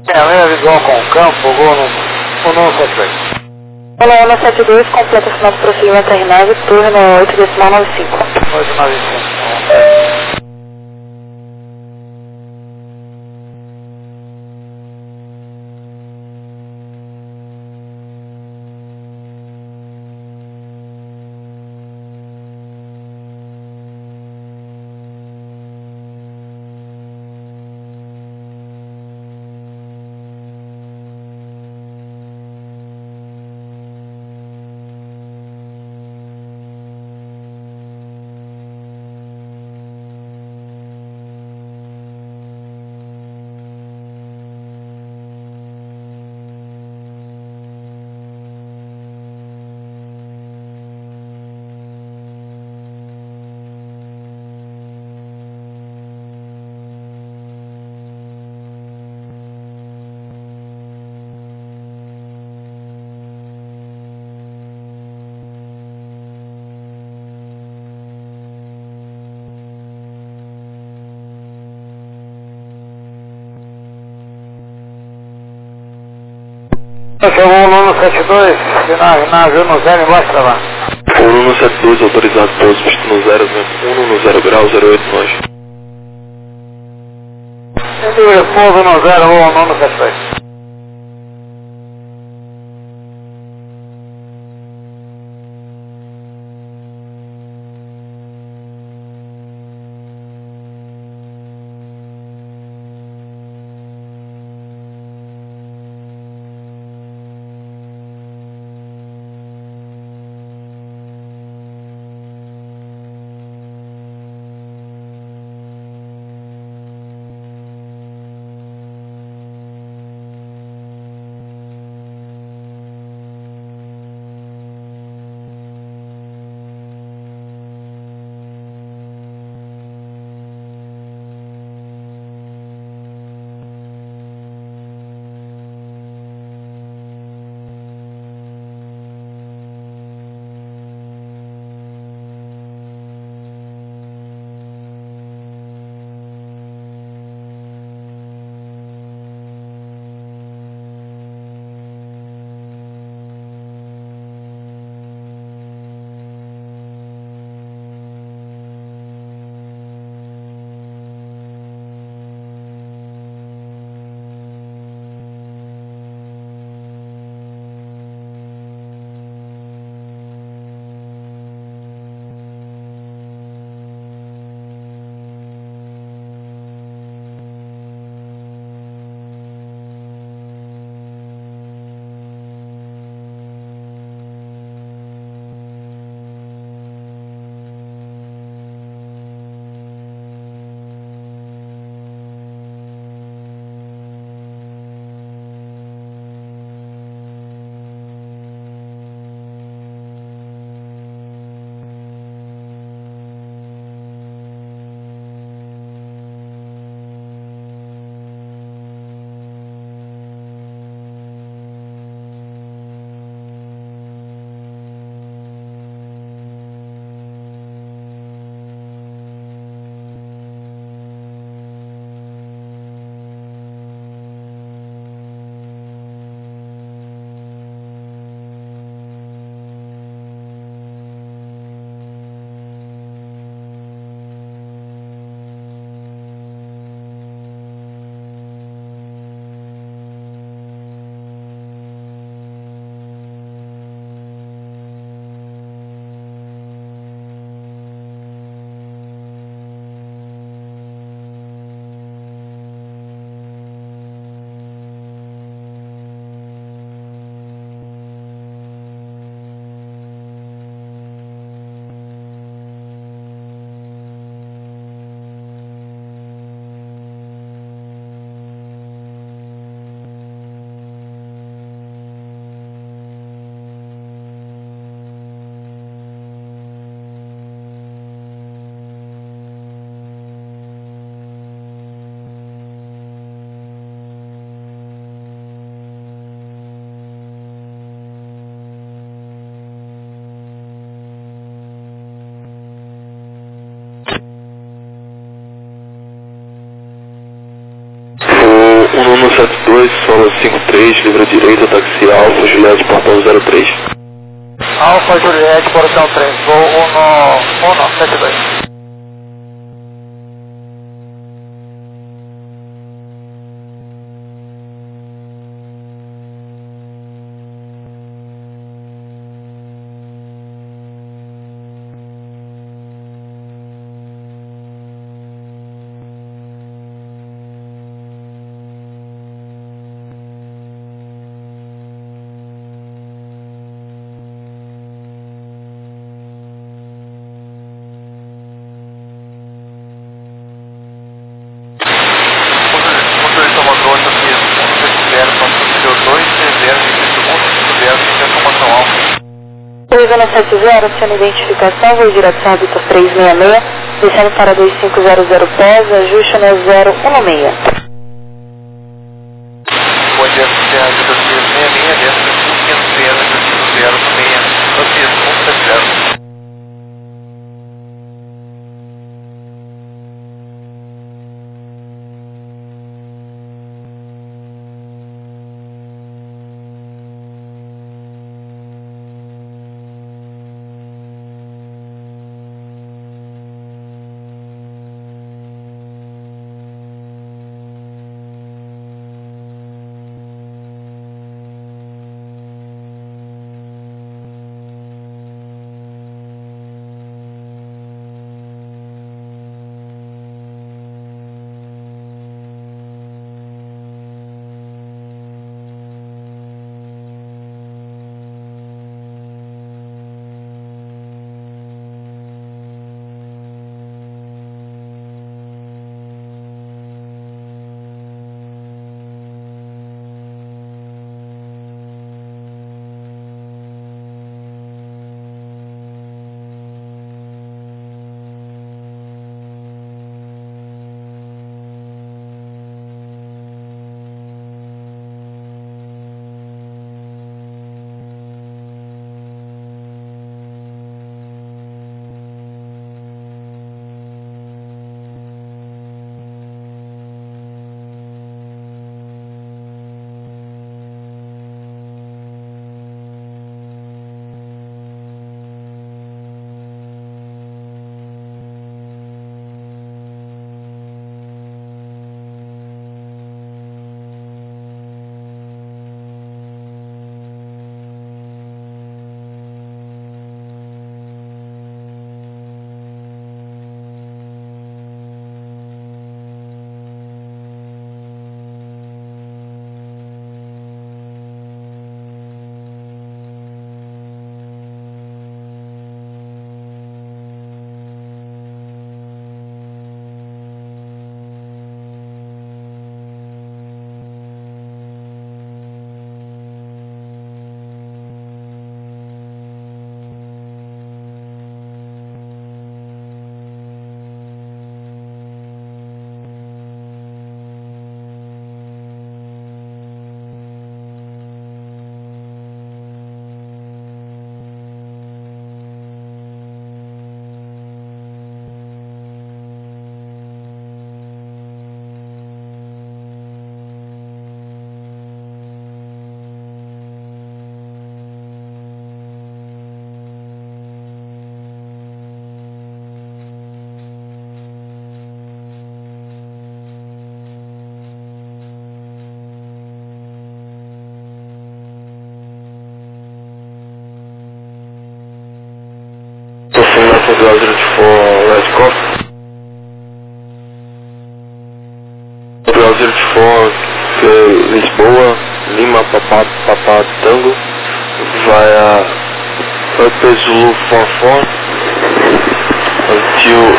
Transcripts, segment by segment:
Linha visual com o campo, vou no 72. Olá, 172, completa o sinal do prosseguimento RNAV, turno 8,95. 895. Chegou o Nuno 72, navio no 0 embaixo lá. O Nuno 72 autorizado pouso visto no 0, 1 no 0 grau, 08 longe. Pouso no 0, o Nuno 72. 1172, solo 53, livre direita, táxi Alfa, Juliette, portão 03. Alfa Juliette, portão 3, voo 1172. Pousando 70, sendo identificação, voo direto São Vitor 366, descendo para 2500 pés, ajuste no 016. Bom dia, Sierra Vitor 366, desce 500 ajuste no 016, Francisco 170. Browser for West Coast. Browser for Lisboa, Lima, Papá, Tango, via Upper Zulu 44 until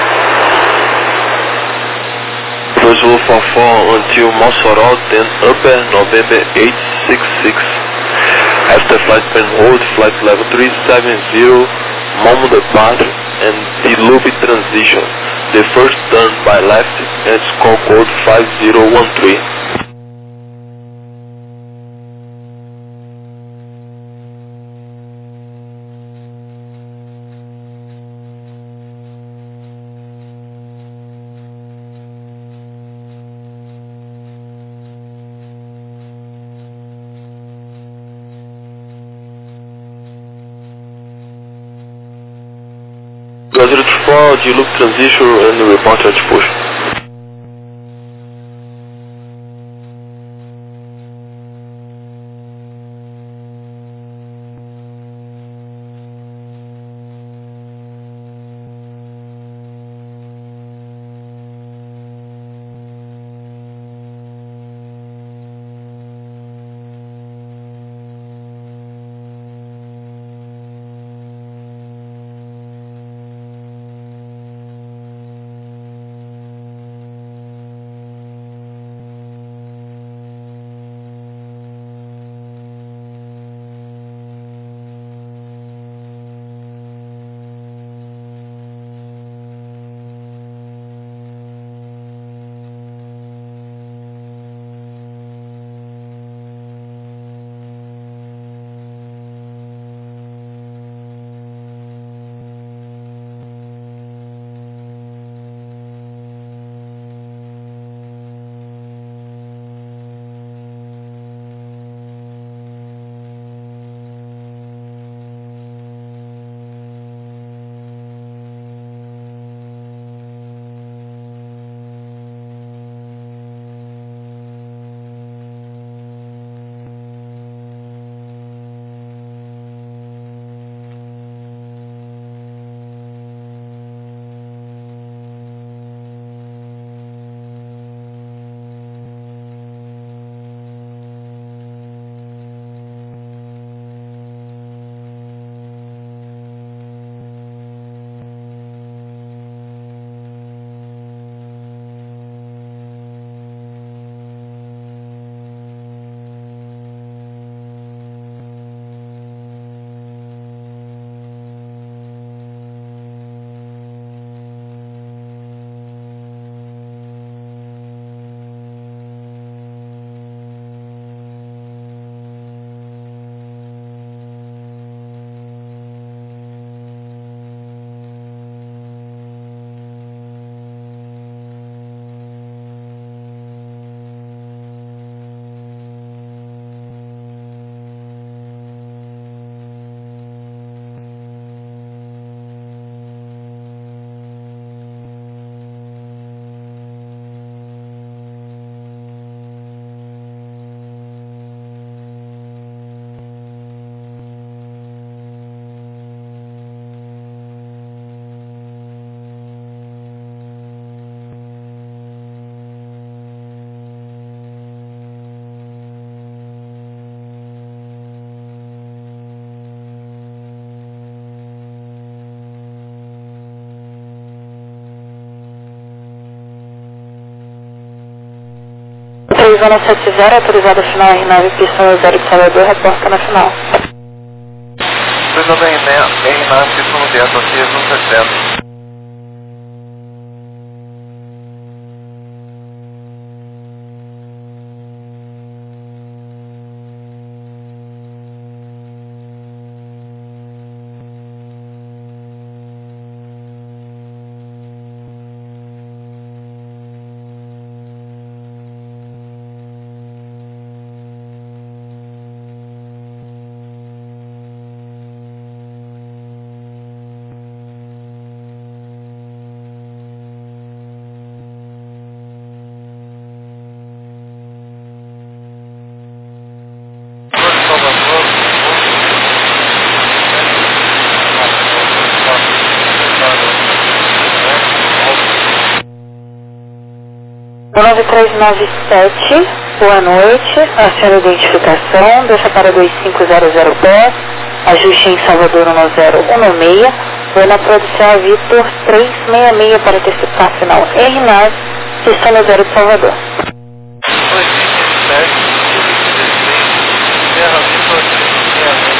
Upper Zulu 44 until Mossoró, then Upper November 866. After flight plan hold, flight level 370, Momo departure and Dilubi transition. The first turn by left and score code 5013. 034, do you look transition and report charge push? Zona 70, autorizada final R9, pista 0 de Salvador, reporta na final. Autorizada R9, pista 10, aqui 170. O 9397, boa noite, aciona a identificação, deixa para 2500 pé, ajuste em Salvador 1016, vou na produção Vitor 366 para antecipar final R9, pista 0 de Salvador. 227, 16, Terra Vitor 366.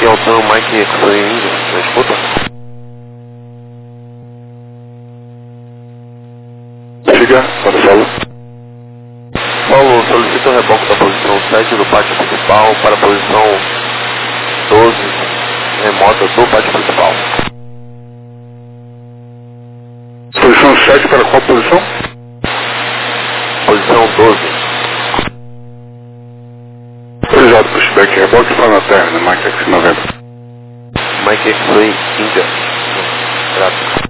Aqui é o Dan Mike X-Ray India, me escuta? Diga, Gonçalo. Paulo, solicita o reboque da posição 7 do pátio principal para a posição 12 remota do pátio principal. Posição 7 para qual posição? Posição 12. Autorizado, pushback, reboque para na terra, na Mike X90. Mike X-Ray India. Graças.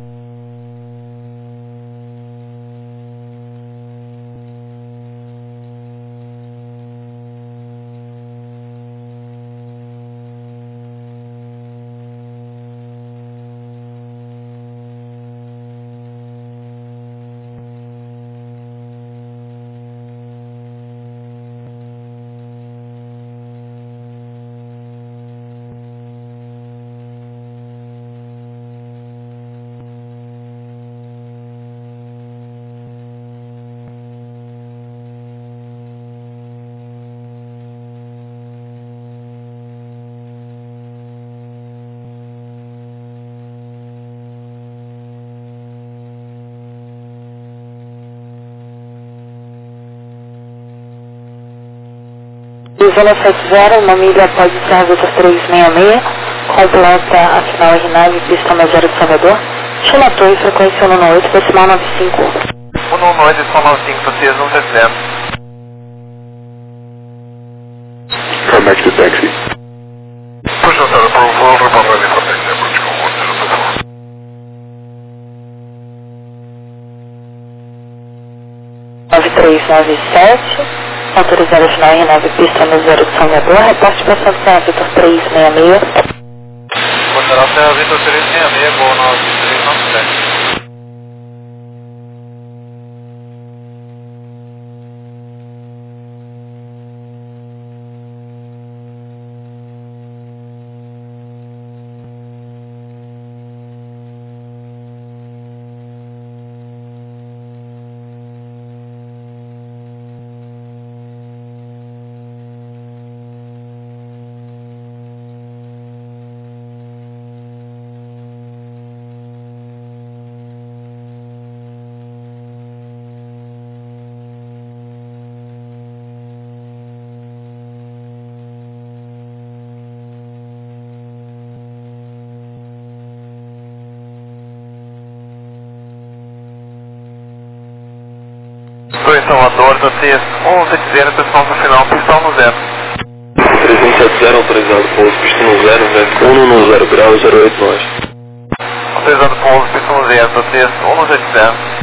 Zona 70, uma milha pode ser Vitor 366, completa a final R9, pista mais 0 de Salvador. Chama Torre, frequência 118, decimal 95. 118, decimal 95, vocês não recebem. Come back to taxi. Push out the approval, report ready for taxi, approach call 104. Autorizada final R9, pista no 0 de Salvador, reporte para Santa Vitor 366. Considerar Serra Vitor 366, voo 9397. Estou em Salvador, da TES 170, pessoal no final, pistão no 0. 3170 autorizado, pouso, pistão no 0, vento 1 no 0 grau, 08 nós. Autorizado pouso, pistão no 0, da TES 170.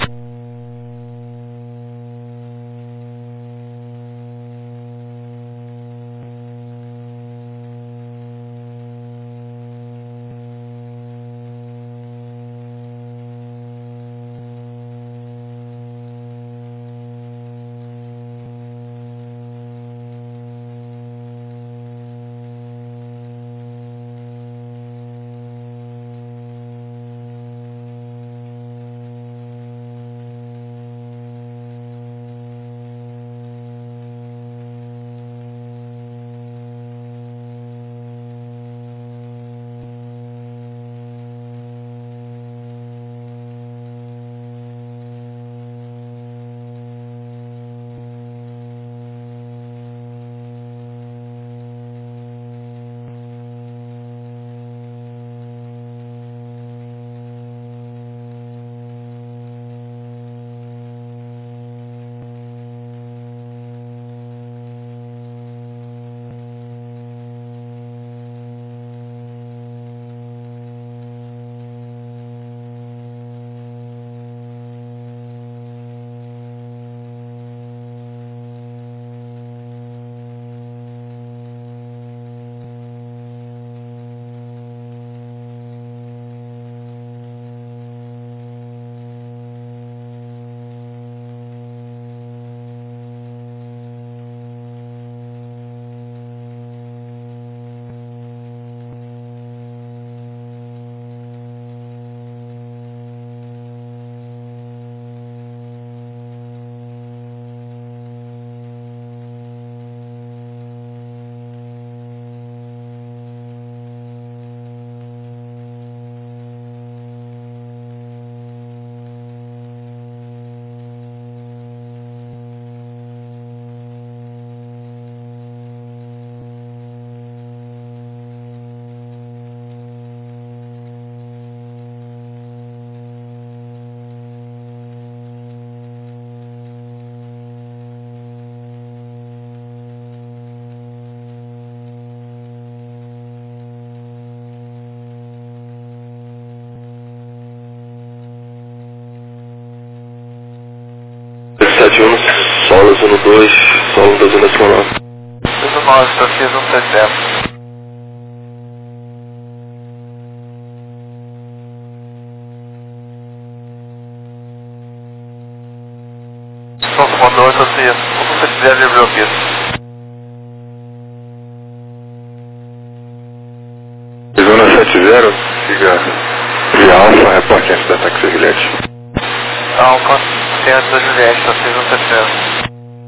171, Solos 12, Solo 12,9. 39, Torquês 170. São comandante, Torquês 170, livre ao piso. 170, siga via Alfa, reporte antes do ataque da Juliette. Alfa, centro da Juliette, Torquês 170.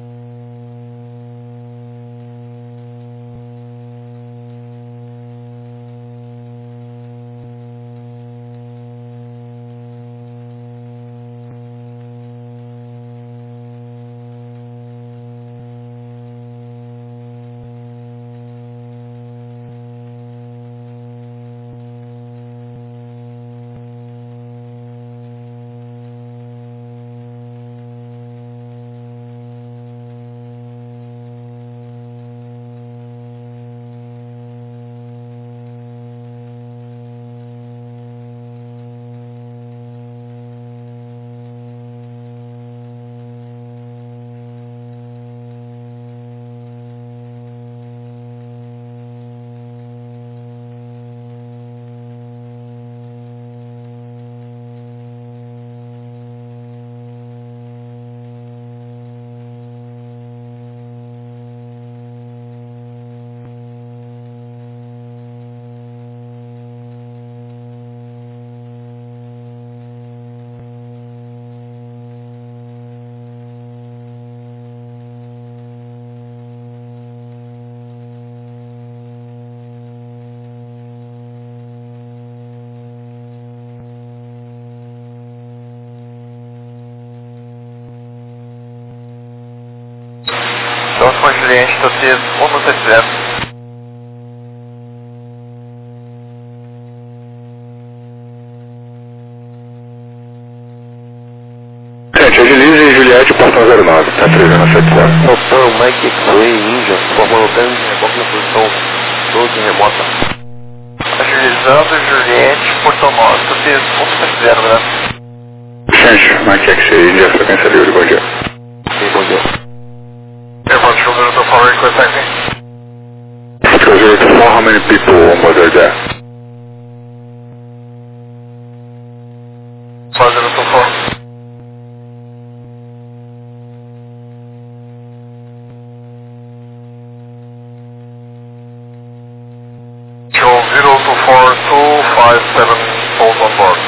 Próxima Juliette, Torquês 170. Gente, agilize Juliette, portão 09, tá 370. Portão Mike X-Ray Índia, formando tênis de reboque na posição 12 remota. Agilizando Juliette, Porto 9, Torquês 170, né? Gente, Mike X-Ray, Índia, frequência livre, bom dia. Sim, bom dia. Airport Sugar to forward request taxi. Foxtrot 024, how many people on board are there? 4024. Show 024257 souls on board.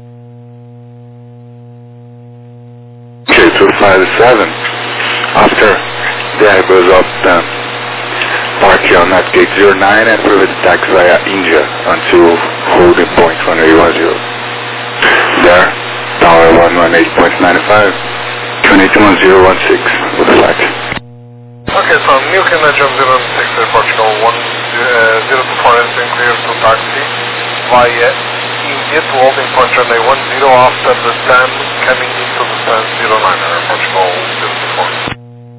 Okay, 257. After the air goes up, park on at gate 09 and private taxi via India until holding point 1810. There, tower 118.95, 281.016 with flight. Okay, so New Canadian 06 Airport Show 024 entering clear to taxi via India to holding point runway 10 after the stand coming into the stand 09 Airport Show 024.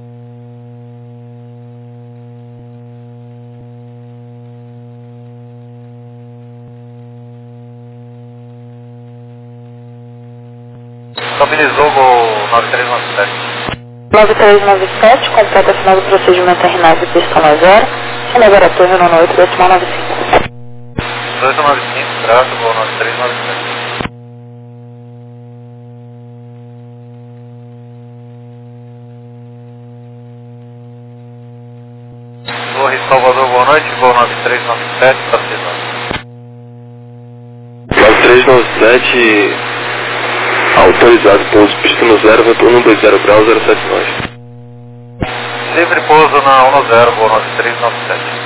Estabilizou o 9397. 9397, completa final do procedimento RNAV pistão a 0, Cinegara Torre 98, decimal 95. 295, traço, voo 9397. Torre Salvador, boa noite, voo 9397, está precisando. 9397, autorizado pouso pista no 0, vento 120 graus 079. Livre pouso na 10, voo 9397.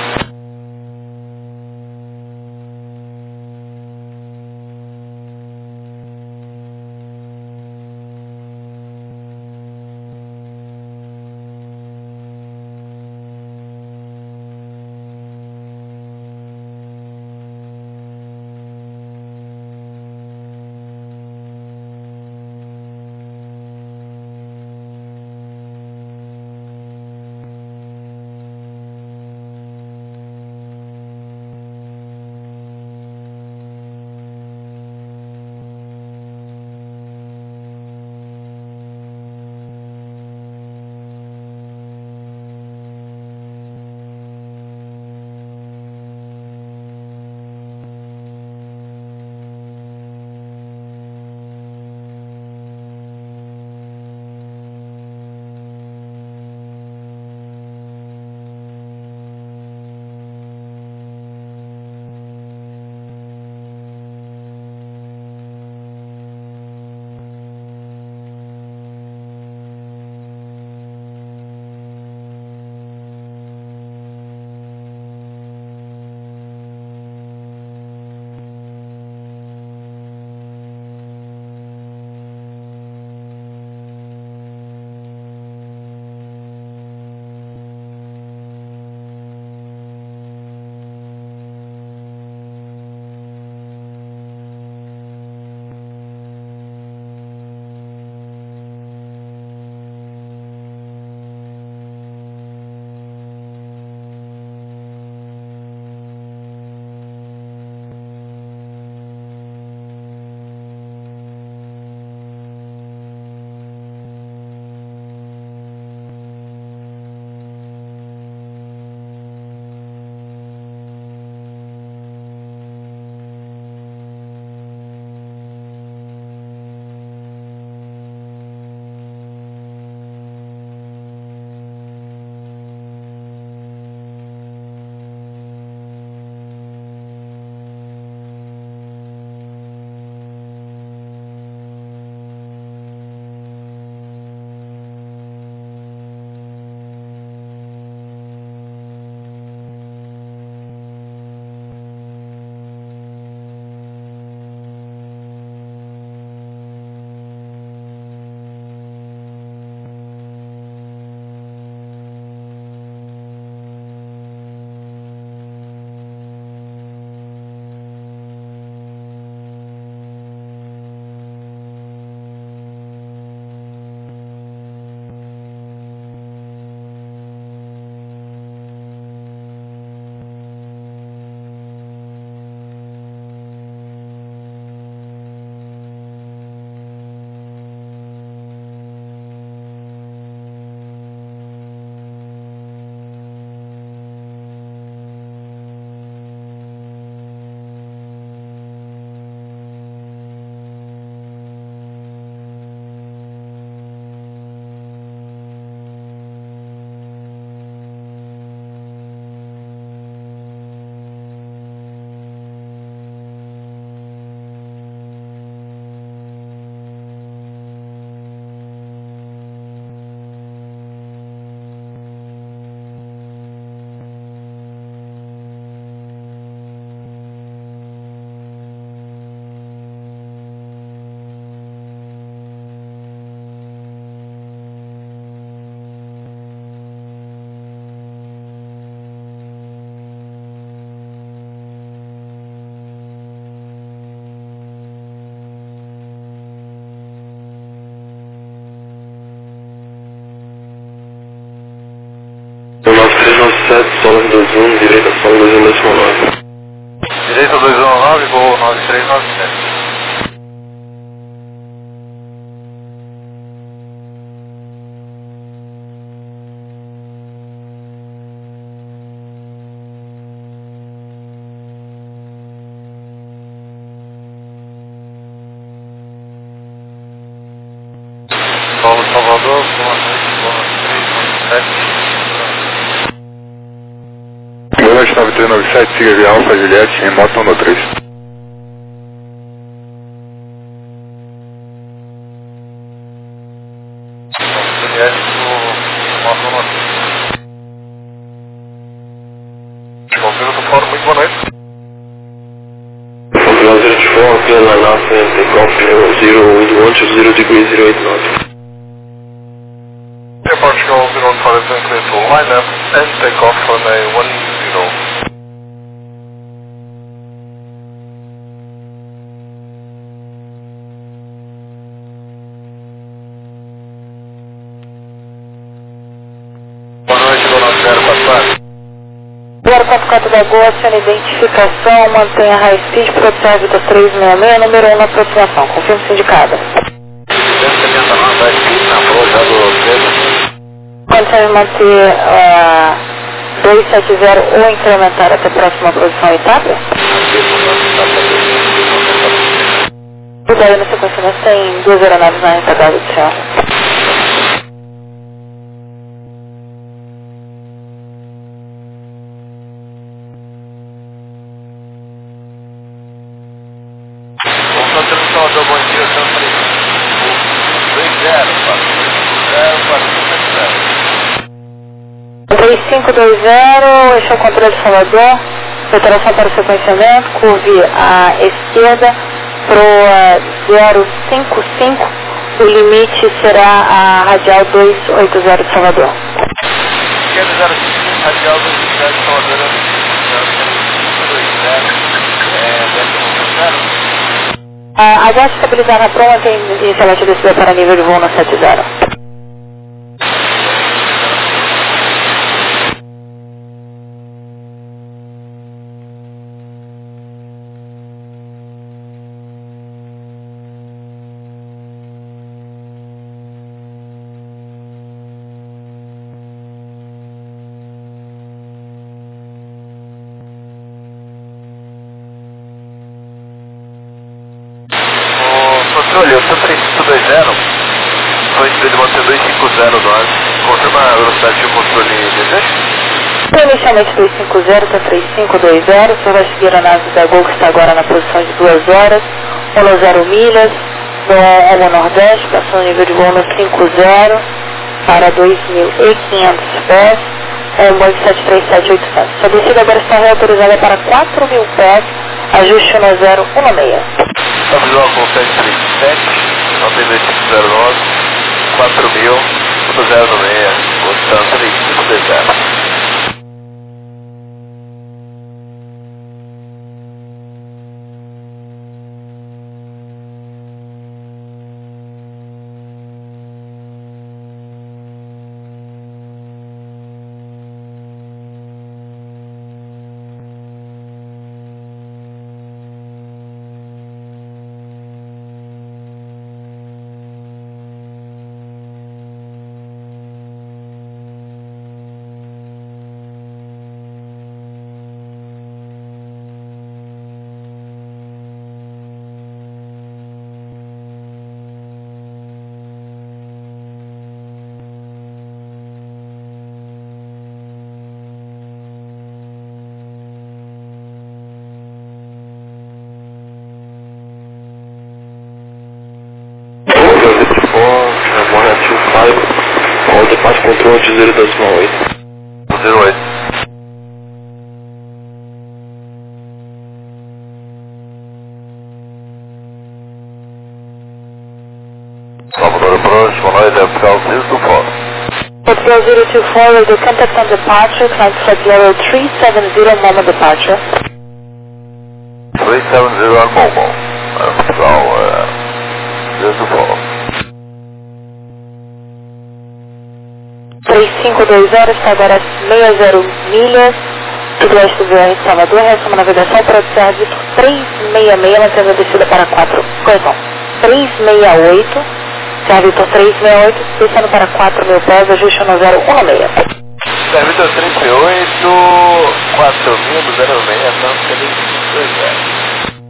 27, solo 21, direita solo 21,9. Direita 219, voo 9397. Paulo Salvador, boa noite, boa 397. Boa noite, 9397, siga via Alfa Juliette, em moto 123. Juliette, moto 123. Confirmo do fórum, muito boa noite. Confirm 024, clear line up and take off 0, wind 120 degrees 08 knots. Portugal 015 clear to line up and take off on a 10. Boa noite, Dona 044. 044 da Goa, sendo identificação, mantenha high speed, produção Vitor 366, número 1 na aproximação, confirme sindicada. 279, high speed na rua já do Pedro. Pode manter 270 ou incrementar até a próxima produção etapa? Tudo aí no sequenciamento tem 2 aeronaves na entrada do céu. Salvador, bom dia, São Francisco. 3520, eixo ao controle de Salvador, alteração para o sequenciamento, curve à esquerda pro 055, o limite será a radial 280 de Salvador. Esquerda 055, radial 280 de Salvador, 0. A gás estabilizar na prova tem inicialmente descida para nível de voo no 70. Olha, eu sou 3520, foi de manter 250 no ar. Confirma a velocidade que o controle deseja? Inicialmente 250 até 3520, o senhor vai seguir a nave da Gol que está agora na posição de 2 horas, 0 milhas, no Nordeste, passando o nível de voo no 50 para 2.500 pés, Boeing 737-800. Sua descida agora está reautorizada para 4.000 pés, ajuste no 016. Estamos lá com 737, 92509, 4.000, 096, posição 3520. All departure control de 0.8. 08. Salvador approach, 108, Portugal 024. Portugal 024, radio contact on departure, climb flight level 370, moment departure. 370 on mobile. Portugal 024. 3520 está agora a 60 milhas, sudoeste do BR de Salvador, resumo a navegação para o Serra Vitor 366, mantendo a descida para 4, correção, 368, Serra Vitor 368, descendo para 4.000 pés, ajuste no 016. Serra Vitor 38, 4.006, Santos Feliz 20.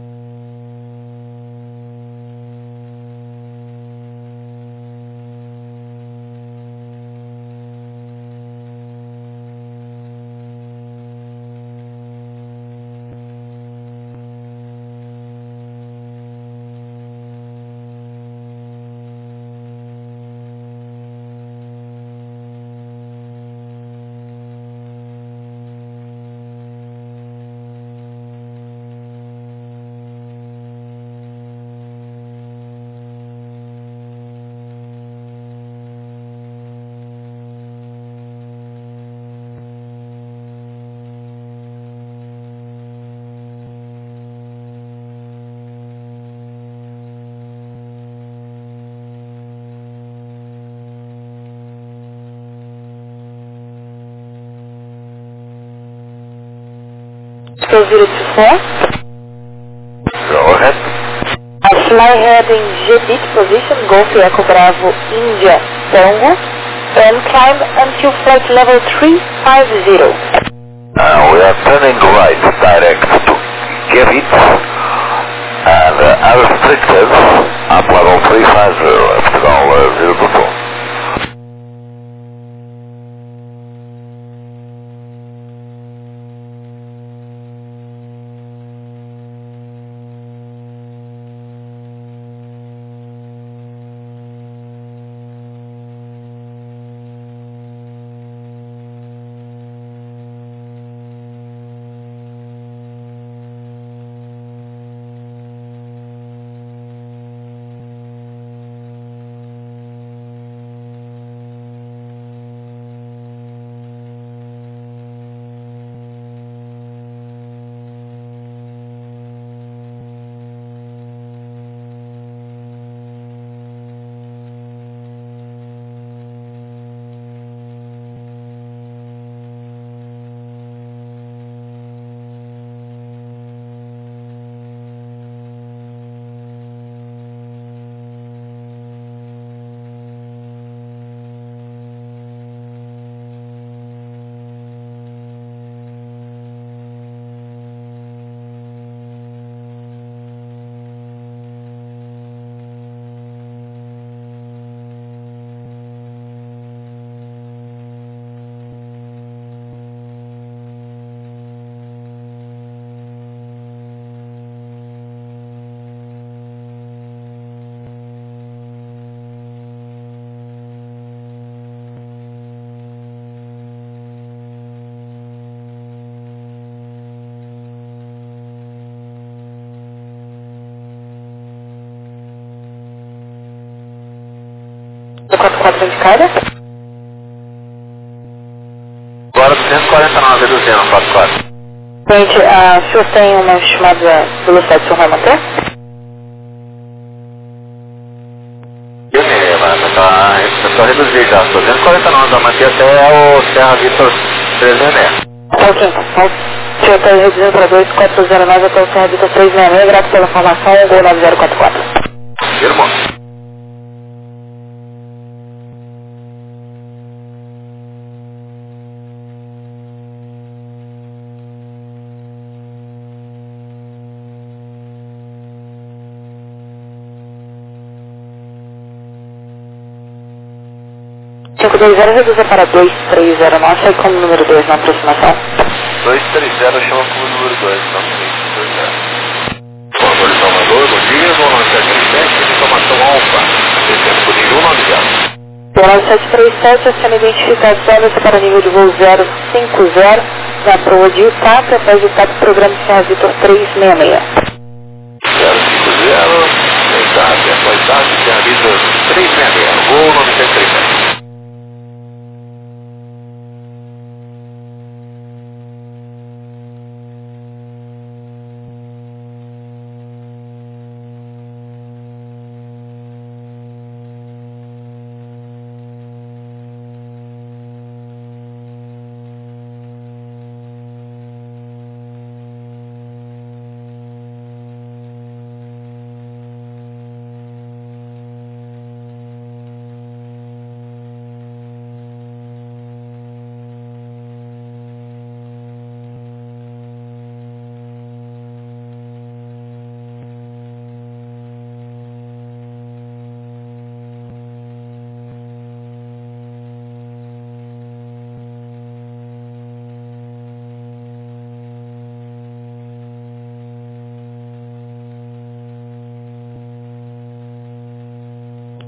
So 024. Go ahead. Fly heading G-bit position, Golf Echo Bravo India Tango, and climb until flight level 350. We are turning right direct to Gavit and unrestricted up level 350 after all 024. Do 44 indicada. Agora 249, reduzindo, 44. Gente, o senhor tem uma estimada velocidade que o senhor vai manter? Eu só reduzi já, 249, vai manter até o Serra Vitor 366. Tá ok, então. O senhor está reduzindo para 2409 até o Serra Vitor 366, graças pela informação, Gol 9044. Irmão. Reduza para 2309, sai como número 2 na aproximação. 230 chama como número 2, não 320. Bom, Salvador, bom dia, vou 9737, informação alfa, descendo por nível 90. Pelo 9737, a cena identificação desse para nível de voo 050, na proa de UTAP, após o TAP, programa Serra Vitor 366. 050, exato, após TAP, Serra Vitor 366, voo 937.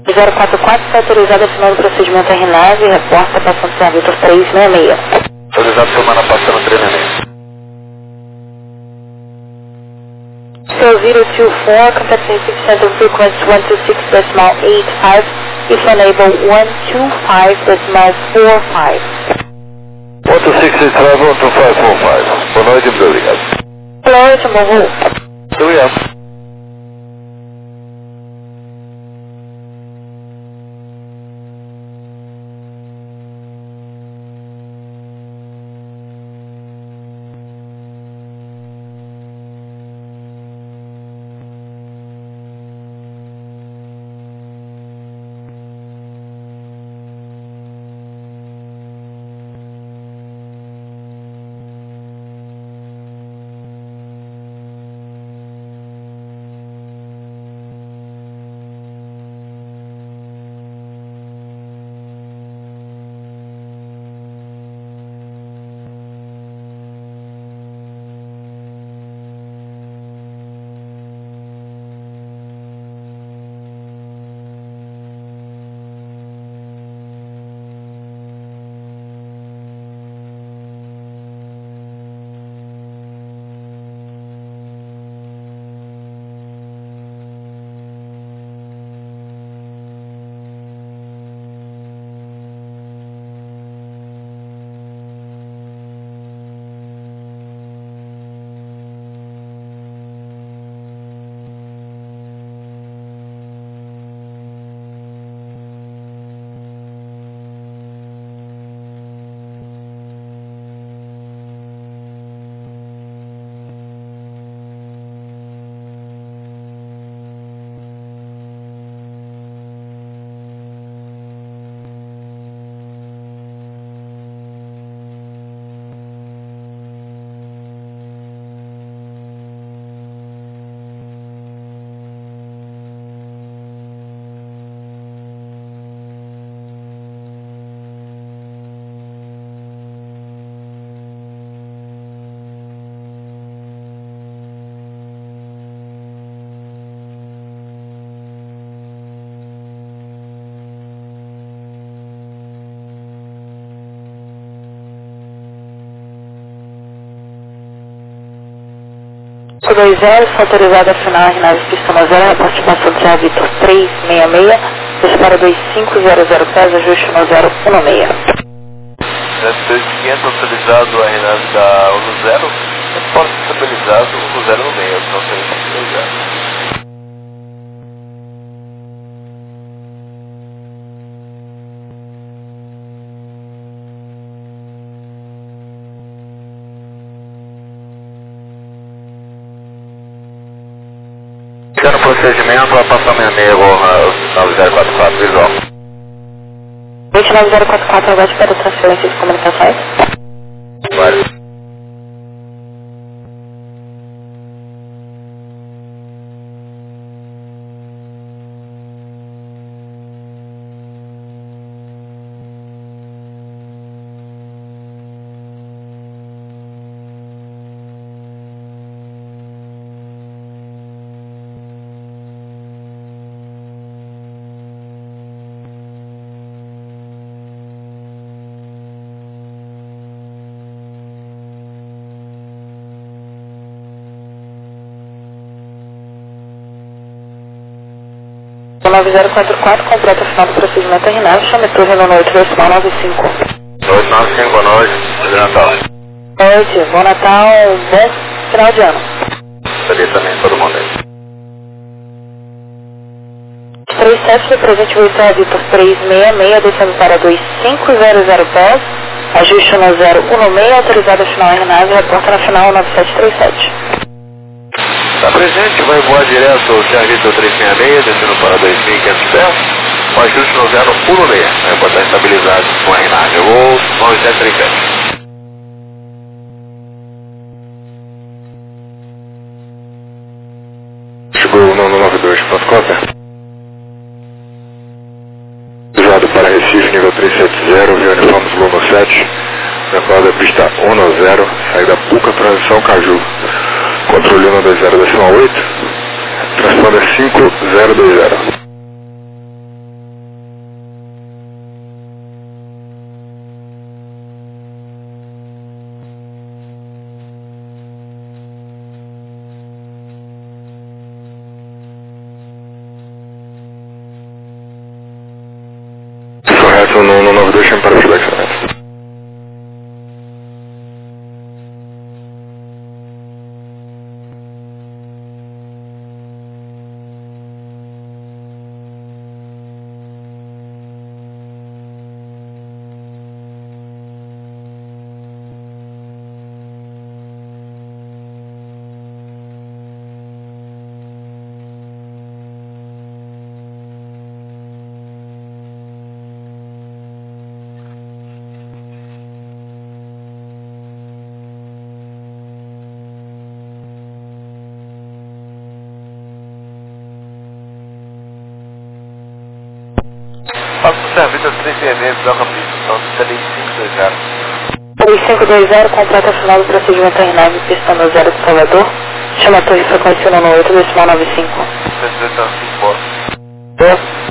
044 está autorizado a final do procedimento RNAV e reporta passando São Vitor 366. Autorizado semana passando 366. So 024, contact receive center frequency 126.85, if unable 125.45. 126 travel 12545. Boa noite, muito obrigado. Hello, Jamovu. Obrigado. O 20, autorizado a final RNAV Pistoma 0, reporte passando São Vitor 366, dispara 2500 pés, ajuste no 016. 2500 autorizado a RNAV da 10, reporte estabilizado 10 no meio, transferência estabilizada. No procedimento, vai passar minha meia agora, 9044, visual. 29044, aguarde para transferência de comunicações. Vai. O 9044, completa o final do procedimento RNAV, chame turno no noite decimal 95. 895, boa noite. Feliz Natal. Boa noite, bom Natal, bom final de ano. Feliz também todo mundo aí. 37 presente o São Vitor 366, descendo para 2500 pés, ajuste no 016, autorizado a final RNAV, reporta na final 9737. Está presente, vai voar direto o São Vitor 366, descendo para 2500 pés, o ajuste no 016, vai botar estabilizado com a RNAV. Eu vou 9737. Chegou o 992, ponto conta. Usado para Recife, nível 370, via uniforme Luma 7, decola da pista 190, saída Puca, transição Caju. Controle 120, decimal 8, transponder 5020. Informação no 92, chame para o flexionamento. Faça o serviço das 3 eventos da pista, são 3520. 3520, completa final do procedimento R9, pista no 0 de Salvador. Chama a torre frequência 198, decimal 95. 185 horas. Boa.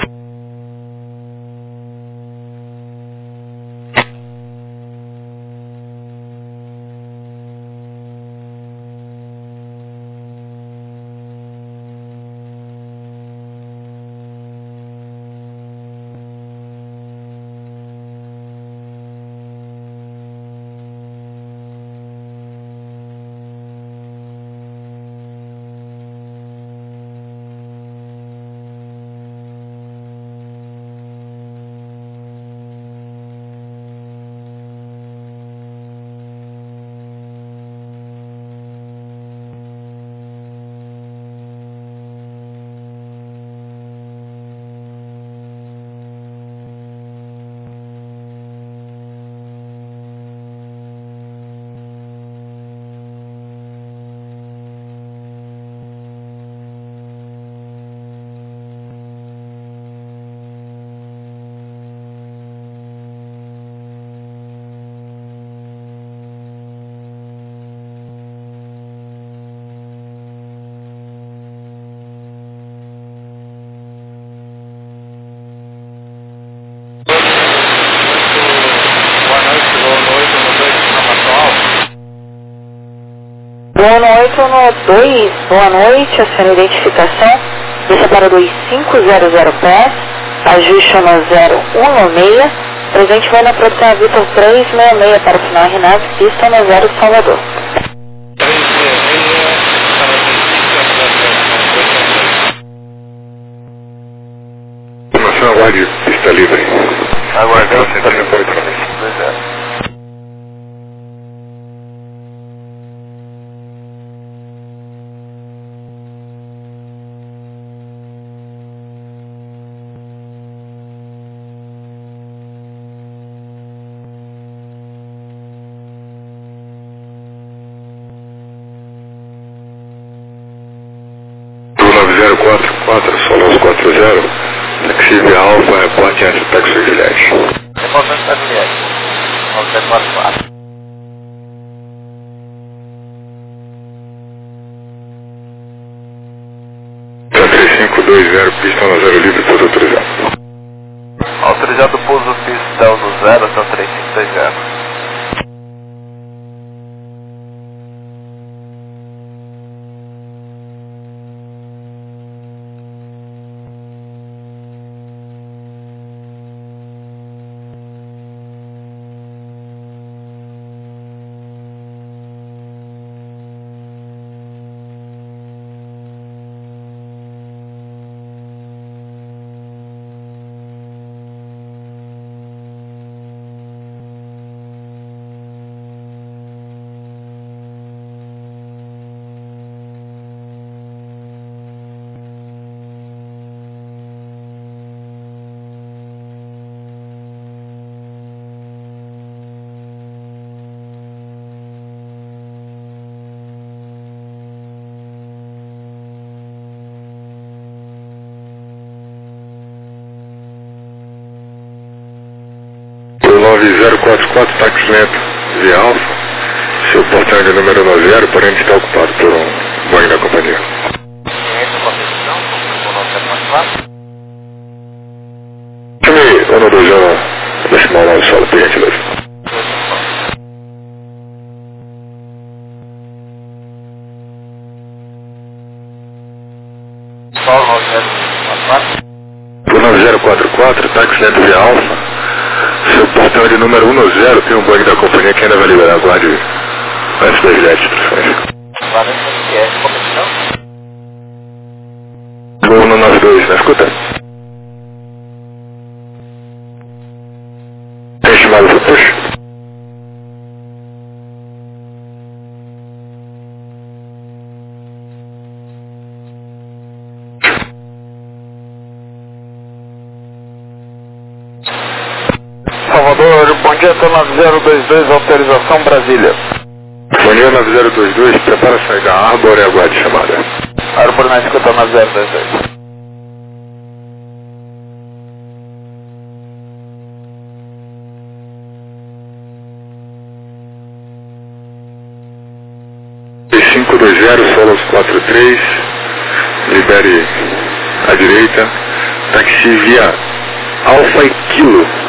Boa noite, no 2, boa noite, aciona a identificação, desça para 2500 pés, ajuste no 0196, presente vai na produção Vitor 366 para o final RNAV, pista no 0 de Salvador. 366 para Informação, aguarde pista livre. aguardando o Está sendo para mim. 20. Do 9044, Solos 40, taxi via Alfa, reporte antes do táxi Juliette. Reportante da Juliette. 9744. Tá 3520, pista no 0 livre, todo autorizado. Autorizado o pouso pistão no 0 até o 3520. Do 9044, táxi lento via Alfa, seu portão de número 90, porém está ocupado por um banco da companhia. Entra com a decisão, com o 9744. Chame o 121, decimal 9 solo, por gentileza. Só o 9044. Do 9044, táxi lento via Alfa, número 10, tem um bug da companhia que ainda vai liberar, aguarde o S2 LED instruções. Vou no 92, na escuta? Tem estimado para push? Salvador, bom dia, estou 9022, autorização Brasília. Bom dia, 9022, prepara a sair da Arbor e aguarde chamada. Arbor na escuta 9022. E 520, Solos 43, libere à direita, táxi via Alfa e Kilo.